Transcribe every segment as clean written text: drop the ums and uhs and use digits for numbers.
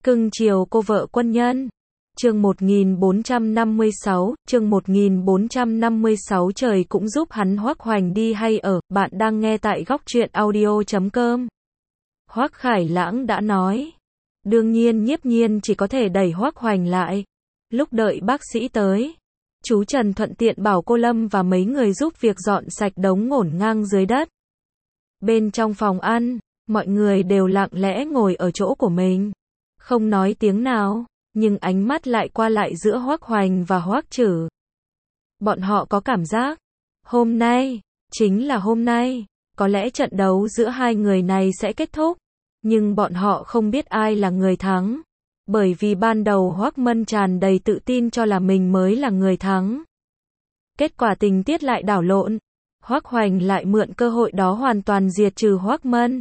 Cưng chiều cô vợ quân nhân. Chương 1456, chương 1456 trời cũng giúp hắn Hoắc Hoành đi hay ở, bạn đang nghe tại góc truyện audio.com. Hoắc Khải Lãng đã nói. Đương nhiên Nhiếp Nhiên chỉ có thể đẩy Hoắc Hoành lại. Lúc đợi bác sĩ tới, chú Trần thuận tiện bảo cô Lâm và mấy người giúp việc dọn sạch đống ngổn ngang dưới đất. Bên trong phòng ăn, mọi người đều lặng lẽ ngồi ở chỗ của mình, không nói tiếng nào, nhưng ánh mắt lại qua lại giữa Hoắc Hoành và Hoắc Trử. Bọn họ có cảm giác, hôm nay, chính là hôm nay, có lẽ trận đấu giữa hai người này sẽ kết thúc, nhưng bọn họ không biết ai là người thắng, bởi vì ban đầu Hoắc Mân tràn đầy tự tin cho là mình mới là người thắng. Kết quả tình tiết lại đảo lộn, Hoắc Hoành lại mượn cơ hội đó hoàn toàn diệt trừ Hoắc Mân.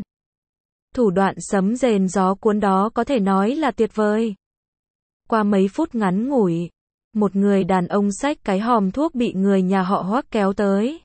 Thủ đoạn sấm rền gió cuốn đó có thể nói là tuyệt vời. Qua mấy phút ngắn ngủi, một người đàn ông xách cái hòm thuốc bị người nhà họ Hoắc kéo tới.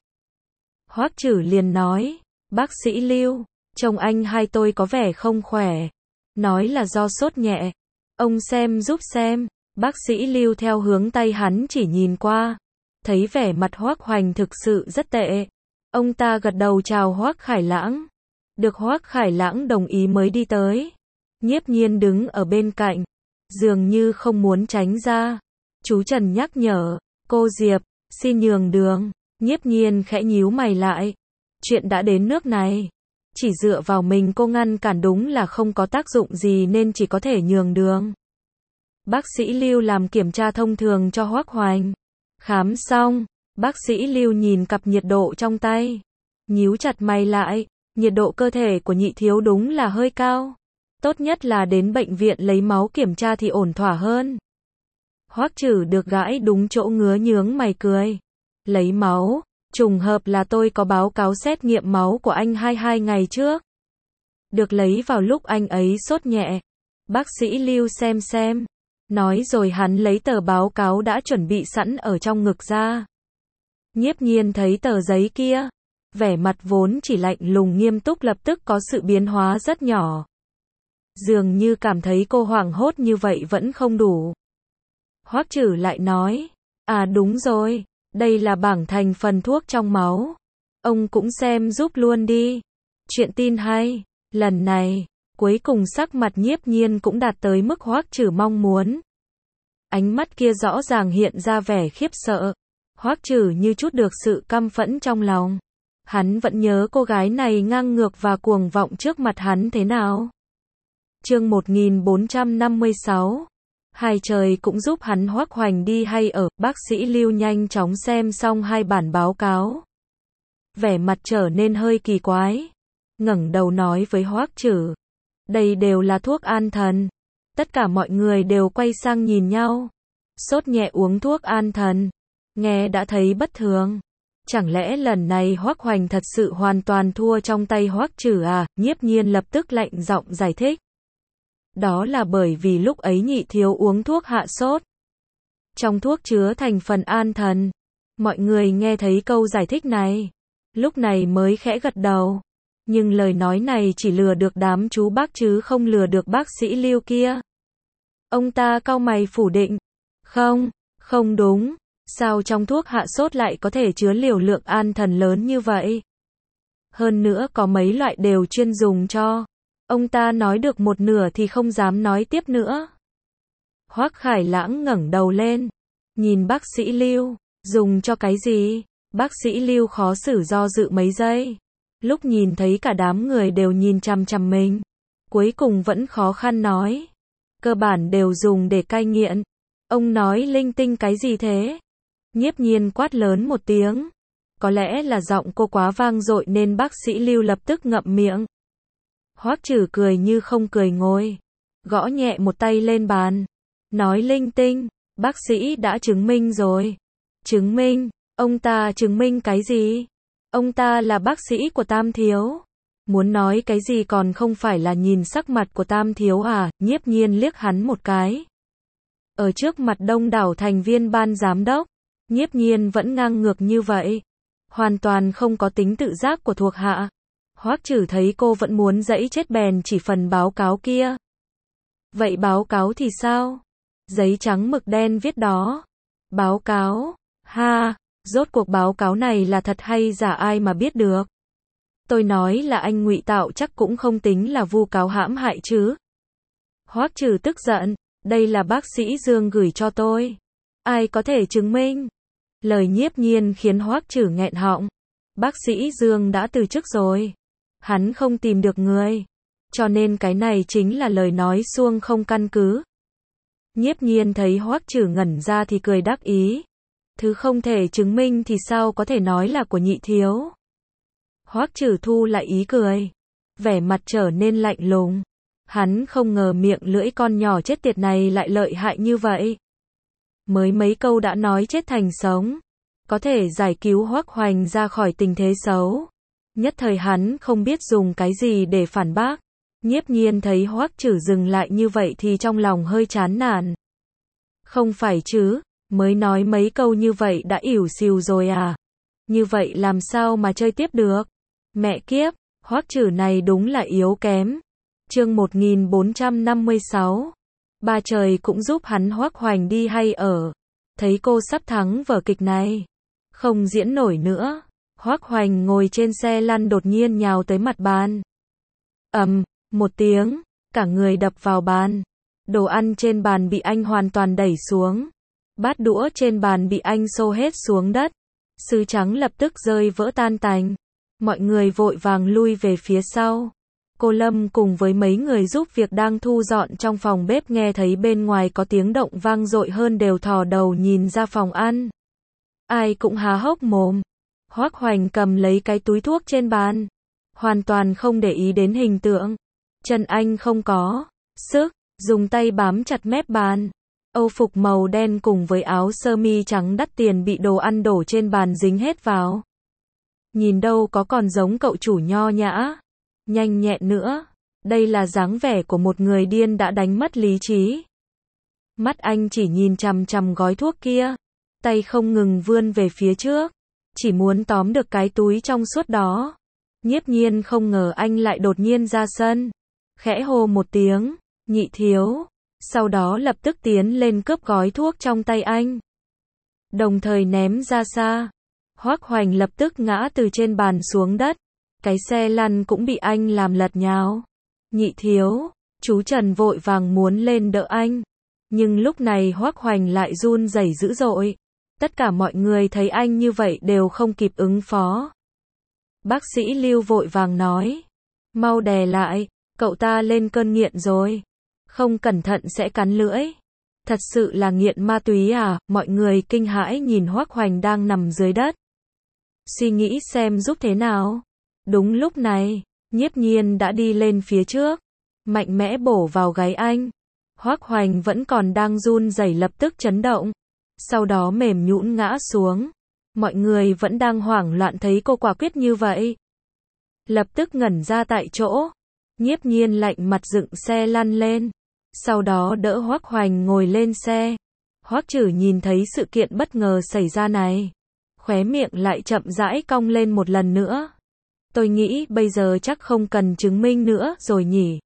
Hoắc Trử liền nói, bác sĩ Lưu, chồng anh hai tôi có vẻ không khỏe. Nói là do sốt nhẹ. Ông xem giúp xem. Bác sĩ Lưu theo hướng tay hắn chỉ nhìn qua, thấy vẻ mặt Hoắc Hoành thực sự rất tệ. Ông ta gật đầu chào Hoắc Khải Lãng. Được Hoắc Khải Lãng đồng ý mới đi tới. Nhiếp Nhiên đứng ở bên cạnh, dường như không muốn tránh ra. Chú Trần nhắc nhở, cô Diệp, xin nhường đường. Nhiếp Nhiên khẽ nhíu mày lại. Chuyện đã đến nước này, chỉ dựa vào mình cô ngăn cản đúng là không có tác dụng gì nên chỉ có thể nhường đường. Bác sĩ Lưu làm kiểm tra thông thường cho Hoắc Hoành. Khám xong, bác sĩ Lưu nhìn cặp nhiệt độ trong tay, nhíu chặt mày lại. Nhiệt độ cơ thể của nhị thiếu đúng là hơi cao. Tốt nhất là đến bệnh viện lấy máu kiểm tra thì ổn thỏa hơn. Hoắc Trử được gãi đúng chỗ ngứa nhướng mày cười. Lấy máu, trùng hợp là tôi có báo cáo xét nghiệm máu của anh 22 ngày trước. Được lấy vào lúc anh ấy sốt nhẹ. Bác sĩ Lưu xem. Nói rồi hắn lấy tờ báo cáo đã chuẩn bị sẵn ở trong ngực ra. Nhiếp Nhiên thấy tờ giấy kia, vẻ mặt vốn chỉ lạnh lùng nghiêm túc lập tức có sự biến hóa rất nhỏ. Dường như cảm thấy cô hoảng hốt như vậy vẫn không đủ. Hoắc Trử lại nói, à đúng rồi, đây là bảng thành phần thuốc trong máu. Ông cũng xem giúp luôn đi. Chuyện tin hay, lần này, cuối cùng sắc mặt Nhiếp Nhiên cũng đạt tới mức Hoắc Trử mong muốn. Ánh mắt kia rõ ràng hiện ra vẻ khiếp sợ. Hoắc Trử như chút được sự căm phẫn trong lòng. Hắn vẫn nhớ cô gái này ngang ngược và cuồng vọng trước mặt hắn thế nào. Chương 1456. Hai trời cũng giúp hắn Hoắc Hoành đi hay ở, bác sĩ Lưu nhanh chóng xem xong hai bản báo cáo. Vẻ mặt trở nên hơi kỳ quái. Ngẩng đầu nói với Hoắc Trử, đây đều là thuốc an thần. Tất cả mọi người đều quay sang nhìn nhau. Sốt nhẹ uống thuốc an thần, nghe đã thấy bất thường. Chẳng lẽ lần này Hoắc Hoành thật sự hoàn toàn thua trong tay Hoắc Trử à? Nhiếp Nhiên lập tức lạnh giọng giải thích. Đó là bởi vì lúc ấy nhị thiếu uống thuốc hạ sốt. Trong thuốc chứa thành phần an thần. Mọi người nghe thấy câu giải thích này, lúc này mới khẽ gật đầu. Nhưng lời nói này chỉ lừa được đám chú bác chứ không lừa được bác sĩ Lưu kia. Ông ta cau mày phủ định. Không đúng. Sao trong thuốc hạ sốt lại có thể chứa liều lượng an thần lớn như vậy? Hơn nữa có mấy loại đều chuyên dùng cho. Ông ta nói được một nửa thì không dám nói tiếp nữa. Hoắc Khải Lãng ngẩng đầu lên, nhìn bác sĩ Lưu, dùng cho cái gì? Bác sĩ Lưu khó xử do dự mấy giây. Lúc nhìn thấy cả đám người đều nhìn chằm chằm mình, cuối cùng vẫn khó khăn nói. Cơ bản đều dùng để cai nghiện. Ông nói linh tinh cái gì thế? Nhiếp Nhiên quát lớn một tiếng. Có lẽ là giọng cô quá vang dội nên bác sĩ Lưu lập tức ngậm miệng. Hoắc Trử cười như không cười ngồi, gõ nhẹ một tay lên bàn. Nói linh tinh, bác sĩ đã chứng minh rồi. Chứng minh? Ông ta chứng minh cái gì? Ông ta là bác sĩ của Tam Thiếu. Muốn nói cái gì còn không phải là nhìn sắc mặt của Tam Thiếu à? Nhiếp Nhiên liếc hắn một cái. Ở trước mặt đông đảo thành viên ban giám đốc, Nhiếp Nhiên vẫn ngang ngược như vậy, hoàn toàn không có tính tự giác của thuộc hạ. Hoắc Trử thấy cô vẫn muốn giãy chết bèn chỉ phần báo cáo kia. Vậy báo cáo thì sao? Giấy trắng mực đen viết đó. Báo cáo? Ha, rốt cuộc báo cáo này là thật hay giả ai mà biết được. Tôi nói là anh ngụy tạo chắc cũng không tính là vu cáo hãm hại chứ. Hoắc Trừ tức giận, đây là bác sĩ Dương gửi cho tôi. Ai có thể chứng minh? Lời Nhiếp Nhiên khiến Hoắc Trừ nghẹn họng. Bác sĩ Dương đã từ chức rồi. Hắn không tìm được người. Cho nên cái này chính là lời nói suông không căn cứ. Nhiếp Nhiên thấy Hoắc Trừ ngẩn ra thì cười đắc ý. Thứ không thể chứng minh thì sao có thể nói là của Nhị thiếu. Hoắc Trừ thu lại ý cười. Vẻ mặt trở nên lạnh lùng. Hắn không ngờ miệng lưỡi con nhỏ chết tiệt này lại lợi hại như vậy. Mới mấy câu đã nói chết thành sống. Có thể giải cứu Hoắc Hoành ra khỏi tình thế xấu. Nhất thời hắn không biết dùng cái gì để phản bác. Nhiếp Nhiên thấy Hoắc Trừ dừng lại như vậy thì trong lòng hơi chán nản. Không phải chứ, mới nói mấy câu như vậy đã ỉu xìu rồi à? Như vậy làm sao mà chơi tiếp được? Mẹ kiếp, Hoắc Trừ này đúng là yếu kém. Chương 1456. Ba trời cũng giúp hắn Hoắc Hoành đi hay ở. Thấy cô sắp thắng vở kịch này, không diễn nổi nữa. Hoắc Hoành ngồi trên xe lăn đột nhiên nhào tới mặt bàn. Một tiếng, cả người đập vào bàn. Đồ ăn trên bàn bị anh hoàn toàn đẩy xuống. Bát đũa trên bàn bị anh xô hết xuống đất. Sứ trắng lập tức rơi vỡ tan tành. Mọi người vội vàng lui về phía sau. Cô Lâm cùng với mấy người giúp việc đang thu dọn trong phòng bếp nghe thấy bên ngoài có tiếng động vang dội hơn đều thò đầu nhìn ra phòng ăn. Ai cũng há hốc mồm. Hoắc Hoành cầm lấy cái túi thuốc trên bàn. Hoàn toàn không để ý đến hình tượng. Chân anh không có sức, dùng tay bám chặt mép bàn. Âu phục màu đen cùng với áo sơ mi trắng đắt tiền bị đồ ăn đổ trên bàn dính hết vào. Nhìn đâu có còn giống cậu chủ nho nhã, nhanh nhẹn nữa. Đây là dáng vẻ của một người điên đã đánh mất lý trí. Mắt anh chỉ nhìn chằm chằm gói thuốc kia, tay không ngừng vươn về phía trước, chỉ muốn tóm được cái túi trong suốt đó. Nhiếp Nhiên không ngờ anh lại đột nhiên ra sân, khẽ hô một tiếng, Nhị thiếu, sau đó lập tức tiến lên cướp gói thuốc trong tay anh, đồng thời ném ra xa. Hoắc Hoành lập tức ngã từ trên bàn xuống đất, cái xe lăn cũng bị anh làm lật nhào. Nhị thiếu, chú Trần vội vàng muốn lên đỡ anh, nhưng lúc này Hoắc Hoành lại run rẩy dữ dội. Tất cả mọi người thấy anh như vậy đều không kịp ứng phó. Bác sĩ Lưu vội vàng nói, mau đè lại, cậu ta lên cơn nghiện rồi, không cẩn thận sẽ cắn lưỡi. Thật sự là nghiện ma túy à? Mọi người kinh hãi nhìn Hoắc Hoành đang nằm dưới đất, suy nghĩ xem giúp thế nào. Đúng lúc này, Nhiếp Nhiên đã đi lên phía trước, mạnh mẽ bổ vào gáy anh. Hoắc Hoành vẫn còn đang run rẩy lập tức chấn động, sau đó mềm nhũn ngã xuống. Mọi người vẫn đang hoảng loạn thấy cô quả quyết như vậy, lập tức ngẩn ra tại chỗ. Nhiếp Nhiên lạnh mặt dựng xe lăn lên, sau đó đỡ Hoắc Hoành ngồi lên xe. Hoắc Trừ nhìn thấy sự kiện bất ngờ xảy ra này, khóe miệng lại chậm rãi cong lên một lần nữa. Tôi nghĩ bây giờ chắc không cần chứng minh nữa rồi nhỉ.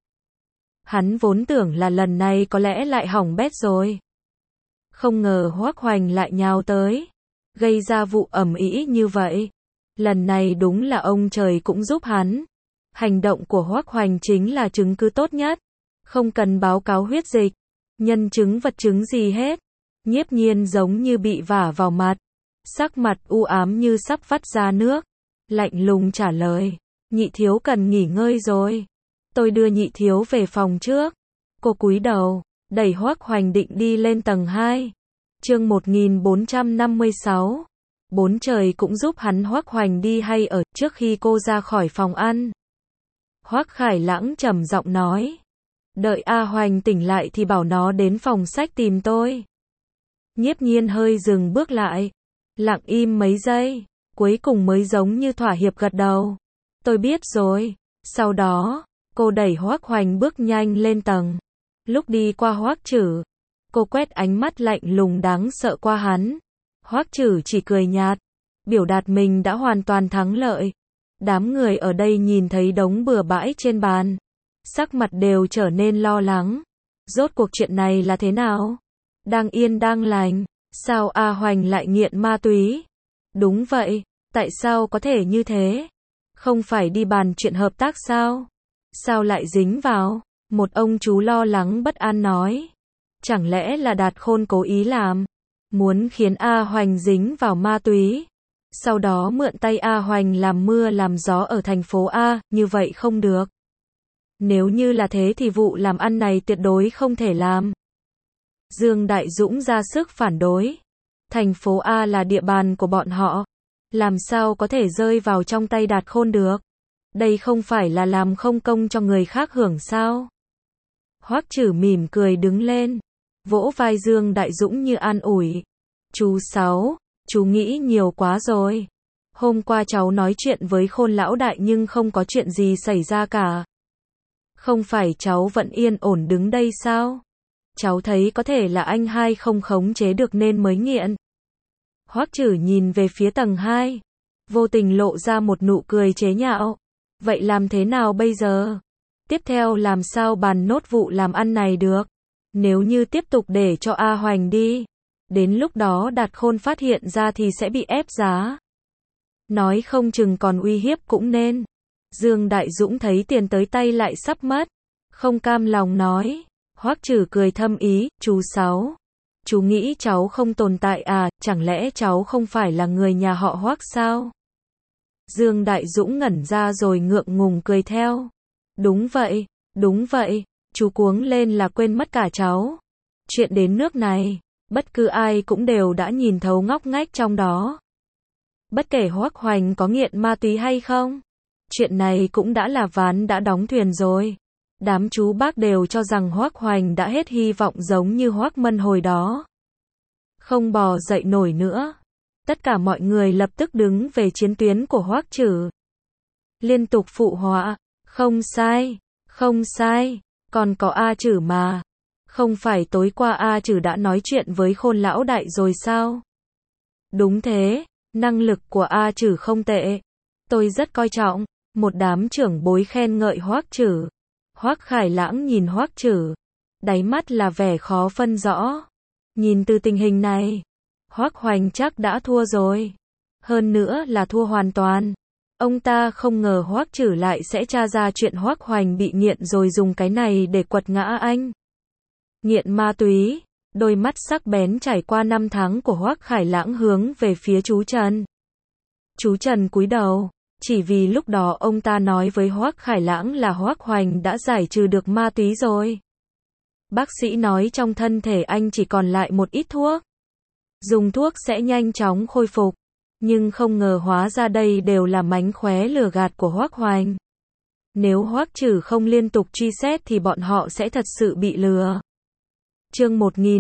Hắn vốn tưởng là lần này có lẽ lại hỏng bét rồi. Không ngờ Hoắc Hoành lại nhào tới, gây ra vụ ầm ĩ như vậy. Lần này đúng là ông trời cũng giúp hắn. Hành động của Hoắc Hoành chính là chứng cứ tốt nhất. Không cần báo cáo huyết dịch, nhân chứng vật chứng gì hết. Nhiếp Nhiên giống như bị vả vào mặt, sắc mặt u ám như sắp vắt ra nước, lạnh lùng trả lời, Nhị thiếu cần nghỉ ngơi rồi. Tôi đưa Nhị thiếu về phòng trước. Cô cúi đầu, đẩy Hoắc Hoành định đi lên tầng 2. Chương 1456. Bốn trời cũng giúp hắn Hoắc Hoành đi hay ở. Trước khi cô ra khỏi phòng ăn, Hoắc Khải Lãng trầm giọng nói, đợi A Hoành tỉnh lại thì bảo nó đến phòng sách tìm tôi. Nhiếp Nhiên hơi dừng bước lại, lặng im mấy giây, cuối cùng mới giống như thỏa hiệp gật đầu. Tôi biết rồi. Sau đó, cô đẩy Hoắc Hoành bước nhanh lên tầng. Lúc đi qua Hoắc Trừ, cô quét ánh mắt lạnh lùng đáng sợ qua hắn. Hoắc Trừ chỉ cười nhạt, biểu đạt mình đã hoàn toàn thắng lợi. Đám người ở đây nhìn thấy đống bừa bãi trên bàn, sắc mặt đều trở nên lo lắng. Rốt cuộc chuyện này là thế nào? Đang yên đang lành, sao A Hoành lại nghiện ma túy? Đúng vậy, tại sao có thể như thế? Không phải đi bàn chuyện hợp tác sao? Sao lại dính vào? Một ông chú lo lắng bất an nói. Chẳng lẽ là Đạt Khôn cố ý làm? Muốn khiến A Hoành dính vào ma túy? Sau đó mượn tay A Hoành làm mưa làm gió ở thành phố A, như vậy không được. Nếu như là thế thì vụ làm ăn này tuyệt đối không thể làm. Dương Đại Dũng ra sức phản đối. Thành phố A là địa bàn của bọn họ. Làm sao có thể rơi vào trong tay Đạt Khôn được? Đây không phải là làm không công cho người khác hưởng sao? Hoắc Trử mỉm cười đứng lên, vỗ vai Dương Đại Dũng như an ủi. Chú Sáu, chú nghĩ nhiều quá rồi. Hôm qua cháu nói chuyện với Khôn lão đại nhưng không có chuyện gì xảy ra cả. Không phải cháu vẫn yên ổn đứng đây sao? Cháu thấy có thể là anh hai không khống chế được nên mới nghiện. Hoắc Trử nhìn về phía tầng 2, vô tình lộ ra một nụ cười chế nhạo. Vậy làm thế nào bây giờ? Tiếp theo làm sao bàn nốt vụ làm ăn này được? Nếu như tiếp tục để cho A Hoành đi, đến lúc đó Đạt Khôn phát hiện ra thì sẽ bị ép giá. Nói không chừng còn uy hiếp cũng nên. Dương Đại Dũng thấy tiền tới tay lại sắp mất, không cam lòng nói. Hoắc Trử cười thâm ý, chú Sáu, chú nghĩ cháu không tồn tại à, chẳng lẽ cháu không phải là người nhà họ Hoắc sao? Dương Đại Dũng ngẩn ra rồi ngượng ngùng cười theo. Đúng vậy, chú cuống lên là quên mất cả cháu. Chuyện đến nước này, bất cứ ai cũng đều đã nhìn thấu ngóc ngách trong đó. Bất kể Hoắc Hoành có nghiện ma túy hay không, chuyện này cũng đã là ván đã đóng thuyền rồi. Đám chú bác đều cho rằng Hoắc Hoành đã hết hy vọng giống như Hoắc Mân hồi đó. Không bò dậy nổi nữa. Tất cả mọi người lập tức đứng về chiến tuyến của Hoắc Trử. Liên tục phụ họa, không sai, còn có A Trử mà. Không phải tối qua A Trử đã nói chuyện với Khôn lão đại rồi sao? Đúng thế, năng lực của A Trử không tệ. Tôi rất coi trọng. Một đám trưởng bối khen ngợi Hoắc Trử. Hoắc Khải Lãng nhìn Hoắc Trử, đáy mắt là vẻ khó phân rõ. Nhìn từ tình hình này, Hoắc Hoành chắc đã thua rồi. Hơn nữa là thua hoàn toàn. Ông ta không ngờ Hoắc Trử lại sẽ tra ra chuyện Hoắc Hoành bị nghiện rồi dùng cái này để quật ngã anh. Nghiện ma túy, đôi mắt sắc bén trải qua năm tháng của Hoắc Khải Lãng hướng về phía chú Trần. Chú Trần cúi đầu, chỉ vì lúc đó ông ta nói với Hoắc Khải Lãng là Hoắc Hoành đã giải trừ được ma túy rồi. Bác sĩ nói trong thân thể anh chỉ còn lại một ít thuốc. Dùng thuốc sẽ nhanh chóng khôi phục. Nhưng không ngờ hóa ra đây đều là mánh khóe lừa gạt của Hoắc Hoành. Nếu Hoắc Trử không liên tục truy xét thì bọn họ sẽ thật sự bị lừa. Chương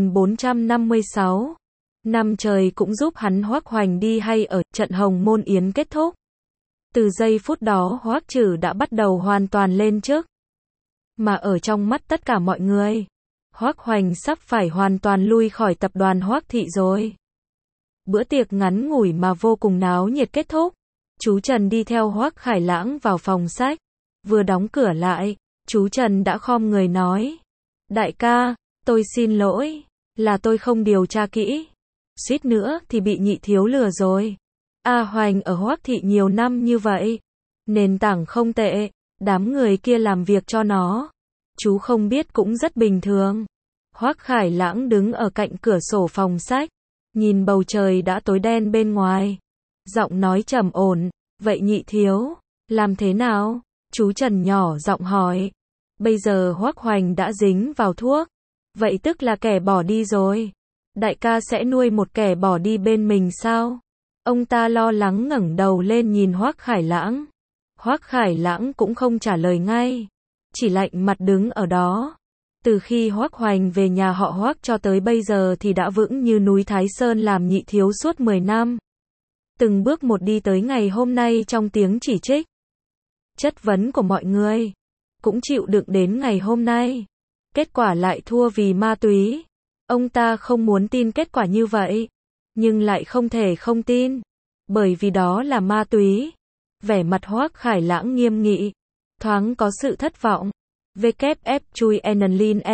1456. Năm trời cũng giúp hắn Hoắc Hoành đi hay ở trận Hồng Môn Yến kết thúc. Từ giây phút đó Hoắc Trử đã bắt đầu hoàn toàn lên chức. Mà ở trong mắt tất cả mọi người, Hoắc Hoành sắp phải hoàn toàn lui khỏi tập đoàn Hoắc Thị rồi. Bữa tiệc ngắn ngủi mà vô cùng náo nhiệt kết thúc. Chú Trần đi theo Hoắc Khải Lãng vào phòng sách. Vừa đóng cửa lại, chú Trần đã khom người nói. Đại ca, tôi xin lỗi, là tôi không điều tra kỹ. Suýt nữa thì bị nhị thiếu lừa rồi. A Hoành ở Hoắc Thị nhiều năm như vậy. Nền tảng không tệ, đám người kia làm việc cho nó. Chú không biết cũng rất bình thường. Hoắc Khải Lãng đứng ở cạnh cửa sổ phòng sách. Nhìn bầu trời đã tối đen bên ngoài. Giọng nói trầm ổn. Vậy nhị thiếu, làm thế nào? Chú Trần nhỏ giọng hỏi. Bây giờ Hoắc Hoành đã dính vào thuốc. Vậy tức là kẻ bỏ đi rồi. Đại ca sẽ nuôi một kẻ bỏ đi bên mình sao? Ông ta lo lắng ngẩng đầu lên nhìn Hoắc Khải Lãng. Hoắc Khải Lãng cũng không trả lời ngay. Chỉ lạnh mặt đứng ở đó. Từ khi Hoắc Hoành về nhà họ Hoắc cho tới bây giờ thì đã vững như núi Thái Sơn làm nhị thiếu suốt 10 năm. Từng bước một đi tới ngày hôm nay trong tiếng chỉ trích, chất vấn của mọi người. Cũng chịu đựng đến ngày hôm nay. Kết quả lại thua vì ma túy. Ông ta không muốn tin kết quả như vậy. Nhưng lại không thể không tin. Bởi vì đó là ma túy. Vẻ mặt Hoắc Khải Lãng nghiêm nghị. Thoáng có sự thất vọng. WF chui Enlin E.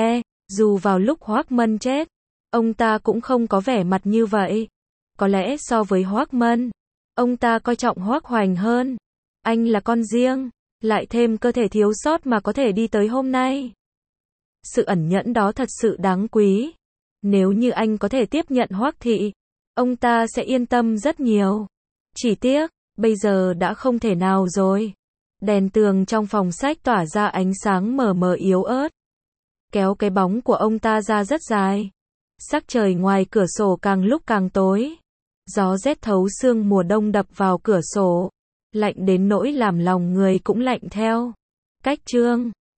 Dù vào lúc Hoác Mân chết, ông ta cũng không có vẻ mặt như vậy. Có lẽ so với Hoác Mân, ông ta coi trọng Hoác Hoành hơn. Anh là con riêng, lại thêm cơ thể thiếu sót mà có thể đi tới hôm nay. Sự ẩn nhẫn đó thật sự đáng quý. Nếu như anh có thể tiếp nhận Hoác Thị, ông ta sẽ yên tâm rất nhiều. Chỉ tiếc, bây giờ đã không thể nào rồi. Đèn tường trong phòng sách tỏa ra ánh sáng mờ mờ yếu ớt, kéo cái bóng của ông ta ra rất dài. Sắc trời ngoài cửa sổ càng lúc càng tối. Gió rét thấu xương mùa đông đập vào cửa sổ, lạnh đến nỗi làm lòng người cũng lạnh theo. Cách chương